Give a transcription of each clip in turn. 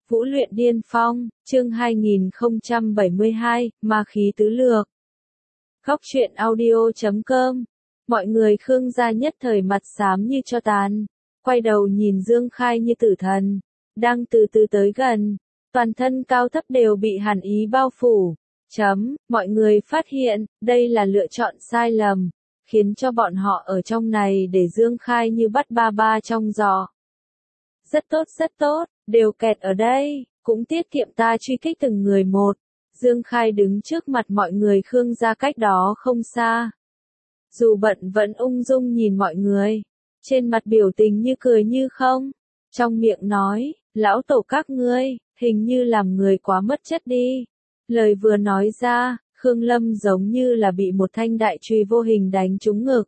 Vũ luyện điên phong, chương 2072, ma khí tứ lược. Góc truyện audio.com. Mọi người Khương gia nhất thời mặt xám như tro tàn, quay đầu nhìn Dương Khai như tử thần, đang từ từ tới gần, toàn thân cao thấp đều bị hàn ý bao phủ. Mọi người phát hiện, đây là lựa chọn sai lầm, khiến cho bọn họ ở trong này để Dương Khai như bắt ba ba trong giò. Rất tốt, đều kẹt ở đây, cũng tiết kiệm ta truy kích từng người một. Dương Khai đứng trước mặt mọi người Khương gia cách đó không xa. Dù bận vẫn ung dung nhìn mọi người, trên mặt biểu tình như cười như không, trong miệng nói, lão tổ các ngươi, hình như làm người quá mất chất đi. Lời vừa nói ra, Khương Lâm giống như là bị một thanh đại chùy vô hình đánh trúng ngực.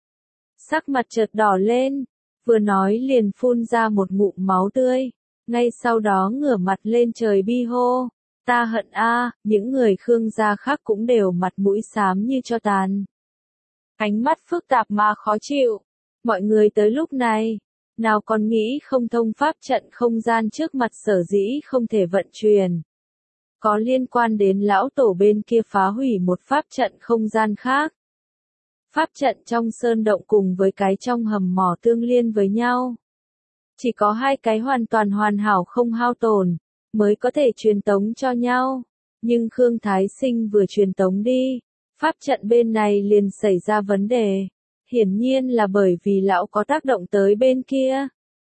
Sắc mặt chợt đỏ lên, vừa nói liền phun ra một ngụm máu tươi, ngay sau đó ngửa mặt lên trời bi hô, ta hận a. Những người Khương gia khác cũng đều mặt mũi xám như tro tàn. Ánh mắt phức tạp mà khó chịu, mọi người tới lúc này, nào còn nghĩ không thông pháp trận không gian trước mặt sở dĩ không thể vận chuyển. Có liên quan đến lão tổ bên kia phá hủy một pháp trận không gian khác. Pháp trận trong sơn động cùng với cái trong hầm mỏ tương liên với nhau. Chỉ có hai cái hoàn toàn hoàn hảo không hao tổn, mới có thể truyền tống cho nhau. Nhưng Khương Thái Sinh vừa truyền tống đi, pháp trận bên này liền xảy ra vấn đề. Hiển nhiên là bởi vì lão có tác động tới bên kia.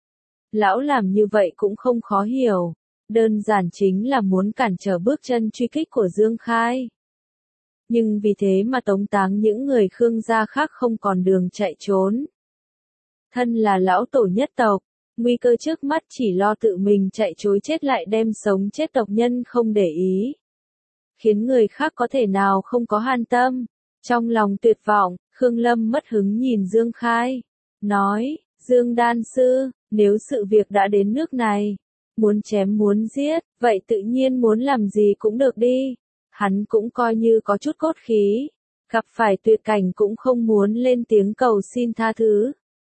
Lão làm như vậy cũng không khó hiểu. Đơn giản chính là muốn cản trở bước chân truy kích của Dương Khai. Nhưng vì thế mà tống táng những người Khương gia khác không còn đường chạy trốn. Thân là lão tổ nhất tộc, nguy cơ trước mắt chỉ lo tự mình chạy trối chết lại đem sống chết tộc nhân không để ý. Khiến người khác có thể nào không có han tâm. Trong lòng tuyệt vọng, Khương Lâm mất hứng nhìn Dương Khai. Nói, Dương Đan Sư, nếu sự việc đã đến nước này, muốn chém muốn giết, vậy tự nhiên muốn làm gì cũng được đi. Hắn cũng coi như có chút cốt khí, gặp phải tuyệt cảnh cũng không muốn lên tiếng cầu xin tha thứ,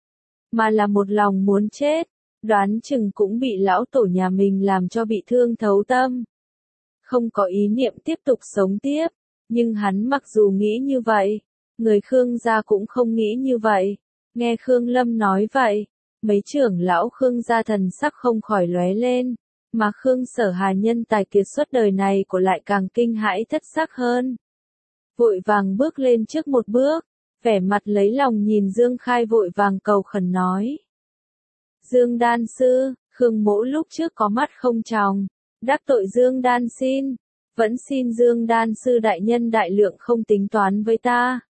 mà là một lòng muốn chết, đoán chừng cũng bị lão tổ nhà mình làm cho bị thương thấu tâm. Không có ý niệm tiếp tục sống tiếp, nhưng hắn mặc dù nghĩ như vậy, người Khương gia cũng không nghĩ như vậy. Nghe Khương Lâm nói vậy, mấy trưởng lão Khương gia thần sắc không khỏi lóe lên, mà Khương Sở Hà nhân tài kiệt xuất đời này của lại càng kinh hãi thất sắc hơn. Vội vàng bước lên trước một bước, vẻ mặt lấy lòng nhìn Dương Khai vội vàng cầu khẩn nói. Dương Đan Sư, Khương mỗ lúc trước có mắt không tròng, đắc tội Dương Đan vẫn xin Dương Đan Sư đại nhân đại lượng không tính toán với ta.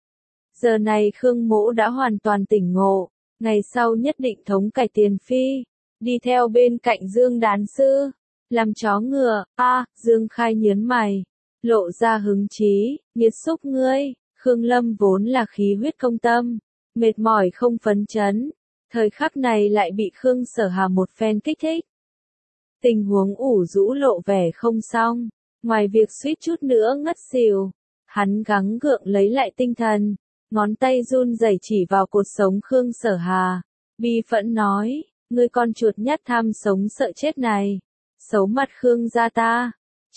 Giờ này Khương mỗ đã hoàn toàn tỉnh ngộ, ngày sau nhất định thống cải tiền phi, đi theo bên cạnh Dương Đan Sư, làm chó ngựa. Dương Khai nhớn mày, lộ ra hứng chí, nghiệt xúc ngươi. Khương Lâm vốn là khí huyết công tâm, mệt mỏi không phấn chấn, thời khắc này lại bị Khương Sở Hà một phen kích thích. Tình huống ủ rũ lộ vẻ không xong, ngoài việc suýt chút nữa ngất xỉu, hắn gắng gượng lấy lại tinh thần, ngón tay run rẩy chỉ vào cột sống Khương Sở Hà, bi phẫn nói, ngươi con chuột nhắt tham sống sợ chết này, xấu mặt Khương gia ta.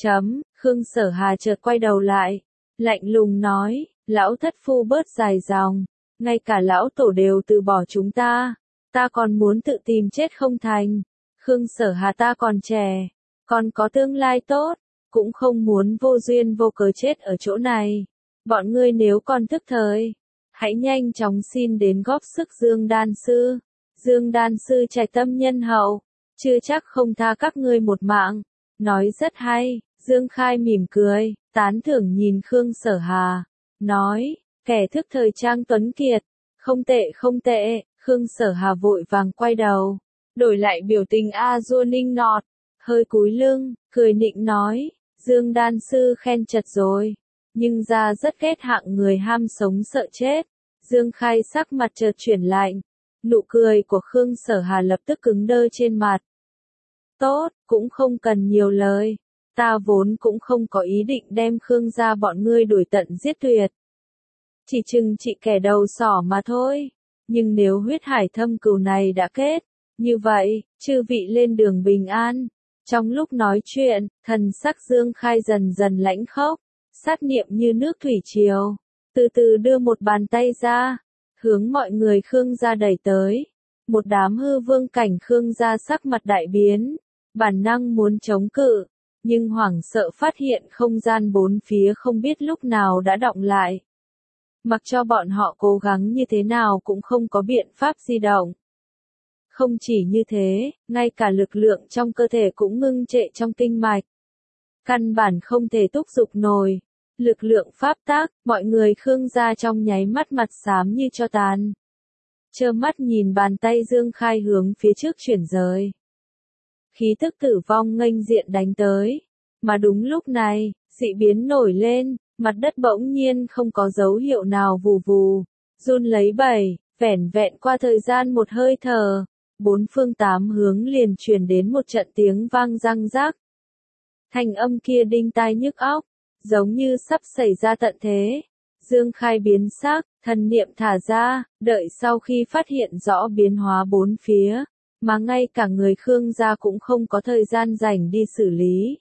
Khương Sở Hà chợt quay đầu lại, lạnh lùng nói, lão thất phu bớt dài dòng, ngay cả lão tổ đều từ bỏ chúng ta còn muốn tự tìm chết không thành. Khương Sở Hà ta còn trẻ, còn có tương lai tốt, cũng không muốn vô duyên vô cớ chết ở chỗ này. Bọn ngươi nếu còn thức thời, hãy nhanh chóng xin đến góp sức Dương Đan Sư. Dương Đan Sư trải tâm nhân hậu, chưa chắc không tha các ngươi một mạng. Nói rất hay. Dương Khai mỉm cười, tán thưởng nhìn Khương Sở Hà, nói, kẻ thức thời trang tuấn kiệt, không tệ. Khương Sở Hà vội vàng quay đầu, đổi lại biểu tình a-dua ninh nọt, hơi cúi lưng, cười nịnh nói, Dương Đan Sư khen chật rồi, nhưng ra rất ghét hạng người ham sống sợ chết. Dương Khai sắc mặt chợt chuyển lạnh, nụ cười của Khương Sở Hà lập tức cứng đơ trên mặt. Tốt, cũng không cần nhiều lời, ta vốn cũng không có ý định đem Khương gia bọn ngươi đuổi tận giết tuyệt. Chỉ chừng trị kẻ đầu sỏ mà thôi, nhưng nếu huyết hải thâm cừu này đã kết, như vậy, chư vị lên đường bình an, Trong lúc nói chuyện, thần sắc Dương Khai dần dần lãnh khốc, sát niệm như nước thủy triều, từ từ đưa một bàn tay ra, hướng mọi người Khương gia đẩy tới. Một đám hư vương cảnh Khương gia sắc mặt đại biến, bản năng muốn chống cự, nhưng hoảng sợ phát hiện không gian bốn phía không biết lúc nào đã đọng lại. Mặc cho bọn họ cố gắng như thế nào cũng không có biện pháp di động. Không chỉ như thế, ngay cả lực lượng trong cơ thể cũng ngưng trệ trong kinh mạch. Căn bản không thể thúc giục nổi. Lực lượng pháp tác, mọi người Khương gia trong nháy mắt mặt xám như tro tàn. Trơ mắt nhìn bàn tay Dương Khai hướng phía trước chuyển rời. Khí tức tử vong nghênh diện đánh tới. Mà đúng lúc này, dị biến nổi lên, mặt đất bỗng nhiên không có dấu hiệu nào vù vù, run lấy bẩy, vẻn vẹn qua thời gian một hơi thở. Bốn phương tám hướng liền truyền đến một trận tiếng vang răng rác. Thanh âm kia đinh tai nhức óc, giống như sắp xảy ra tận thế. Dương Khai biến sắc, thần niệm thả ra, đợi sau khi phát hiện rõ biến hóa bốn phía, mà ngay cả người Khương gia cũng không có thời gian rảnh đi xử lý.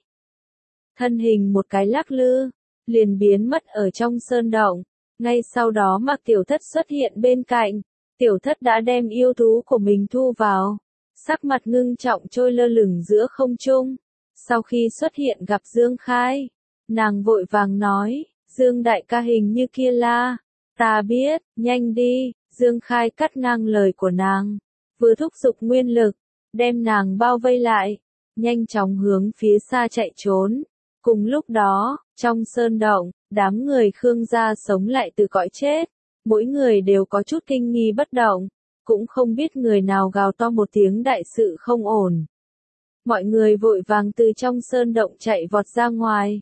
Thân hình một cái lắc lư, liền biến mất ở trong sơn động, ngay sau đó Mạc Tiểu Thất xuất hiện bên cạnh. Tiểu Thất đã đem yêu thú của mình thu vào, sắc mặt ngưng trọng trôi lơ lửng giữa không trung. Sau khi xuất hiện gặp Dương Khai, nàng vội vàng nói, Dương đại ca hình như kia la, ta biết, nhanh đi. Dương Khai cắt ngang lời của nàng, vừa thúc giục nguyên lực, đem nàng bao vây lại, nhanh chóng hướng phía xa chạy trốn. Cùng lúc đó, trong sơn động, đám người Khương gia sống lại từ cõi chết. Mỗi người đều có chút kinh nghi bất động, cũng không biết người nào gào to một tiếng đại sự không ổn. Mọi người vội vàng từ trong sơn động chạy vọt ra ngoài.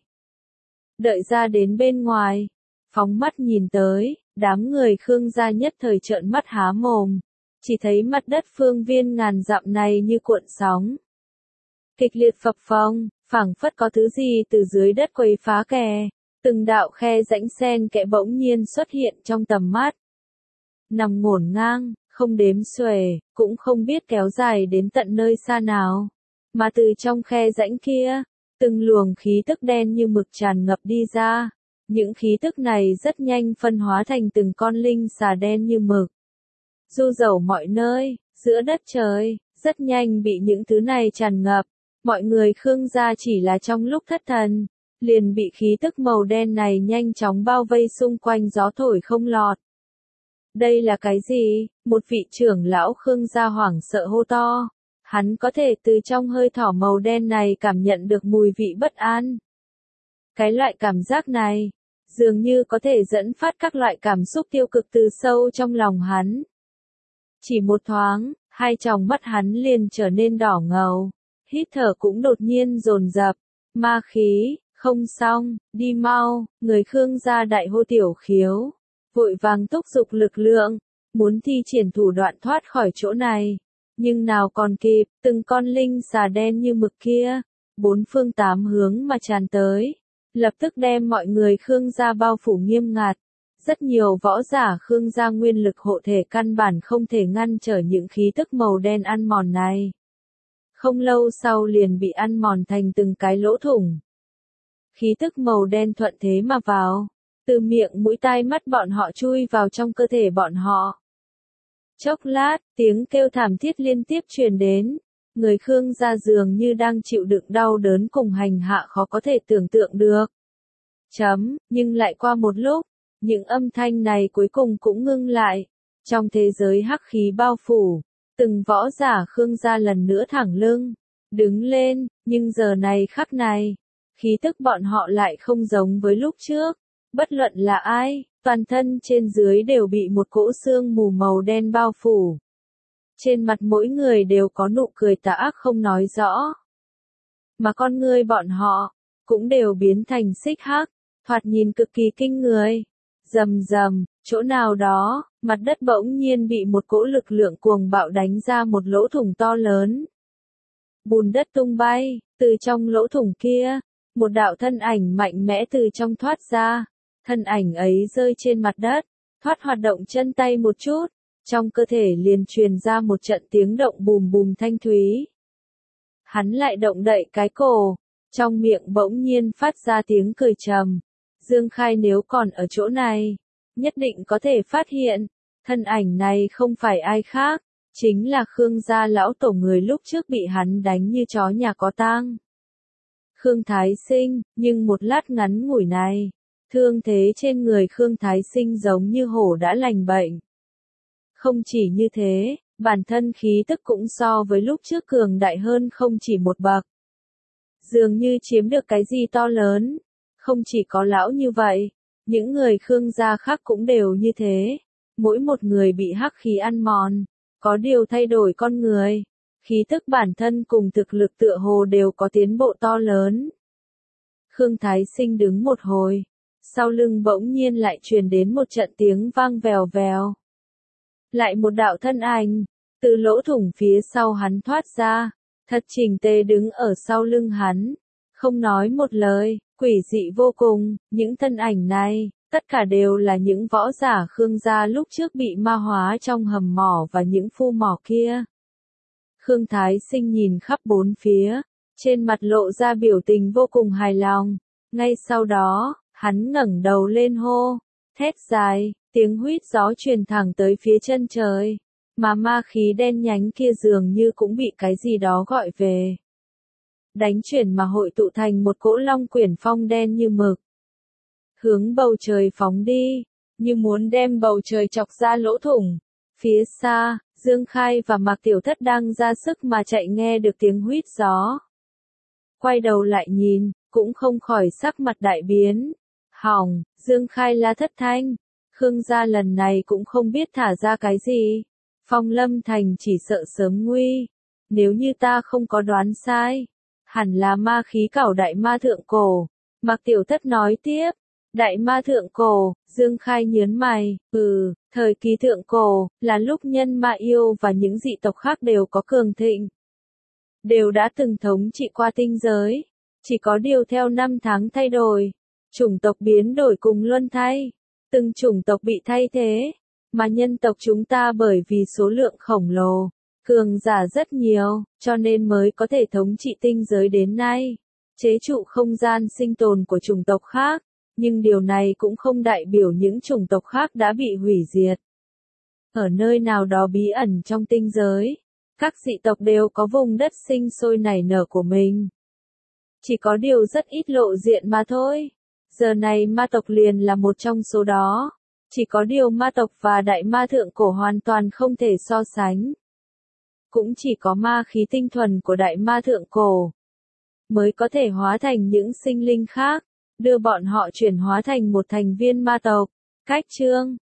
Đợi ra đến bên ngoài, phóng mắt nhìn tới, đám người Khương gia nhất thời trợn mắt há mồm, chỉ thấy mặt đất phương viên ngàn dặm này như cuộn sóng. Kịch liệt phập phồng, phảng phất có thứ gì từ dưới đất quấy phá kè. Từng đạo khe rãnh sen kẽ bỗng nhiên xuất hiện trong tầm mắt. Nằm ngổn ngang, không đếm xuể, cũng không biết kéo dài đến tận nơi xa nào. Mà từ trong khe rãnh kia, từng luồng khí tức đen như mực tràn ngập đi ra. Những khí tức này rất nhanh phân hóa thành từng con linh xà đen như mực. Du dầu mọi nơi, giữa đất trời, rất nhanh bị những thứ này tràn ngập. Mọi người Khương gia chỉ là trong lúc thất thần, liền bị khí tức màu đen này nhanh chóng bao vây xung quanh gió thổi không lọt. Đây là cái gì? Một vị trưởng lão Khương gia hoảng sợ hô to. Hắn có thể từ trong hơi thở màu đen này cảm nhận được mùi vị bất an. Cái loại cảm giác này, dường như có thể dẫn phát các loại cảm xúc tiêu cực từ sâu trong lòng hắn. Chỉ một thoáng, hai tròng mắt hắn liền trở nên đỏ ngầu, hít thở cũng đột nhiên dồn dập, ma khí. Không xong, đi mau, người Khương gia đại hô Tiểu Khiếu, vội vàng thúc giục lực lượng, muốn thi triển thủ đoạn thoát khỏi chỗ này. Nhưng nào còn kịp, từng con linh xà đen như mực kia, bốn phương tám hướng mà tràn tới, lập tức đem mọi người Khương gia bao phủ nghiêm ngặt. Rất nhiều võ giả Khương gia nguyên lực hộ thể căn bản không thể ngăn trở những khí tức màu đen ăn mòn này. Không lâu sau liền bị ăn mòn thành từng cái lỗ thủng. Khí tức màu đen thuận thế mà vào, từ miệng mũi tai mắt bọn họ chui vào trong cơ thể bọn họ. Chốc lát, tiếng kêu thảm thiết liên tiếp truyền đến, người Khương gia dường như đang chịu đựng đau đớn cùng hành hạ khó có thể tưởng tượng được. Nhưng lại qua một lúc, những âm thanh này cuối cùng cũng ngưng lại. Trong thế giới hắc khí bao phủ, từng võ giả Khương gia lần nữa thẳng lưng, đứng lên, nhưng giờ này khắc này, khí tức bọn họ lại không giống với lúc trước. Bất luận là ai, toàn thân trên dưới đều bị một cỗ sương mù màu đen bao phủ. Trên mặt mỗi người đều có nụ cười tà ác không nói rõ. Mà con ngươi bọn họ, cũng đều biến thành xích hắc, thoạt nhìn cực kỳ kinh người. Rầm rầm, chỗ nào đó, mặt đất bỗng nhiên bị một cỗ lực lượng cuồng bạo đánh ra một lỗ thủng to lớn. Bùn đất tung bay, từ trong lỗ thủng kia, một đạo thân ảnh mạnh mẽ từ trong thoát ra. Thân ảnh ấy rơi trên mặt đất, thoát hoạt động chân tay một chút, trong cơ thể liền truyền ra một trận tiếng động bùm bùm thanh thúy. Hắn lại động đậy cái cổ, trong miệng bỗng nhiên phát ra tiếng cười trầm. Dương Khai nếu còn ở chỗ này, nhất định có thể phát hiện, thân ảnh này không phải ai khác, chính là Khương gia lão tổ người lúc trước bị hắn đánh như chó nhà có tang. Khương Thái Sinh, nhưng một lát ngắn ngủi này, thương thế trên người Khương Thái Sinh giống như hổ đã lành bệnh. Không chỉ như thế, bản thân khí tức cũng so với lúc trước cường đại hơn không chỉ một bậc. Dường như chiếm được cái gì to lớn, không chỉ có lão như vậy, những người Khương gia khác cũng đều như thế. Mỗi một người bị hắc khí ăn mòn, có điều thay đổi con người, khí tức bản thân cùng thực lực tựa hồ đều có tiến bộ to lớn. Khương Thái Sinh đứng một hồi, sau lưng bỗng nhiên lại truyền đến một trận tiếng vang vèo vèo. Lại một đạo thân ảnh, từ lỗ thủng phía sau hắn thoát ra, thật chỉnh tề đứng ở sau lưng hắn, không nói một lời, quỷ dị vô cùng, những thân ảnh này, tất cả đều là những võ giả Khương gia lúc trước bị ma hóa trong hầm mỏ và những phu mỏ kia. Khương Thái Sinh nhìn khắp bốn phía, trên mặt lộ ra biểu tình vô cùng hài lòng, ngay sau đó, hắn ngẩng đầu lên hô, thét dài, tiếng huýt gió truyền thẳng tới phía chân trời, mà ma khí đen nhánh kia dường như cũng bị cái gì đó gọi về. Đánh chuyển mà hội tụ thành một cỗ long quyển phong đen như mực. Hướng bầu trời phóng đi, như muốn đem bầu trời chọc ra lỗ thủng. Phía xa, Dương Khai và Mạc Tiểu Thất đang ra sức mà chạy nghe được tiếng huýt gió. Quay đầu lại nhìn, cũng không khỏi sắc mặt đại biến. Hỏng, Dương Khai la thất thanh. Khương gia lần này cũng không biết thả ra cái gì. Phong Lâm Thành chỉ sợ sớm nguy. Nếu như ta không có đoán sai, hẳn là ma khí cẩu đại ma thượng cổ. Mạc Tiểu Thất nói tiếp. Đại ma thượng cổ, Dương Khai nhớn mày, thời kỳ thượng cổ, là lúc nhân ma yêu và những dị tộc khác đều có cường thịnh. Đều đã từng thống trị qua tinh giới, chỉ có điều theo năm tháng thay đổi, chủng tộc biến đổi cùng luân thay, từng chủng tộc bị thay thế, mà nhân tộc chúng ta bởi vì số lượng khổng lồ, cường giả rất nhiều, cho nên mới có thể thống trị tinh giới đến nay, chế trụ không gian sinh tồn của chủng tộc khác. Nhưng điều này cũng không đại biểu những chủng tộc khác đã bị hủy diệt. Ở nơi nào đó bí ẩn trong tinh giới, các dị tộc đều có vùng đất sinh sôi nảy nở của mình. Chỉ có điều rất ít lộ diện mà thôi. Giờ này ma tộc liền là một trong số đó. Chỉ có điều ma tộc và đại ma thượng cổ hoàn toàn không thể so sánh. Cũng chỉ có ma khí tinh thuần của đại ma thượng cổ mới có thể hóa thành những sinh linh khác, đưa bọn họ chuyển hóa thành một thành viên ma tộc. Cách chương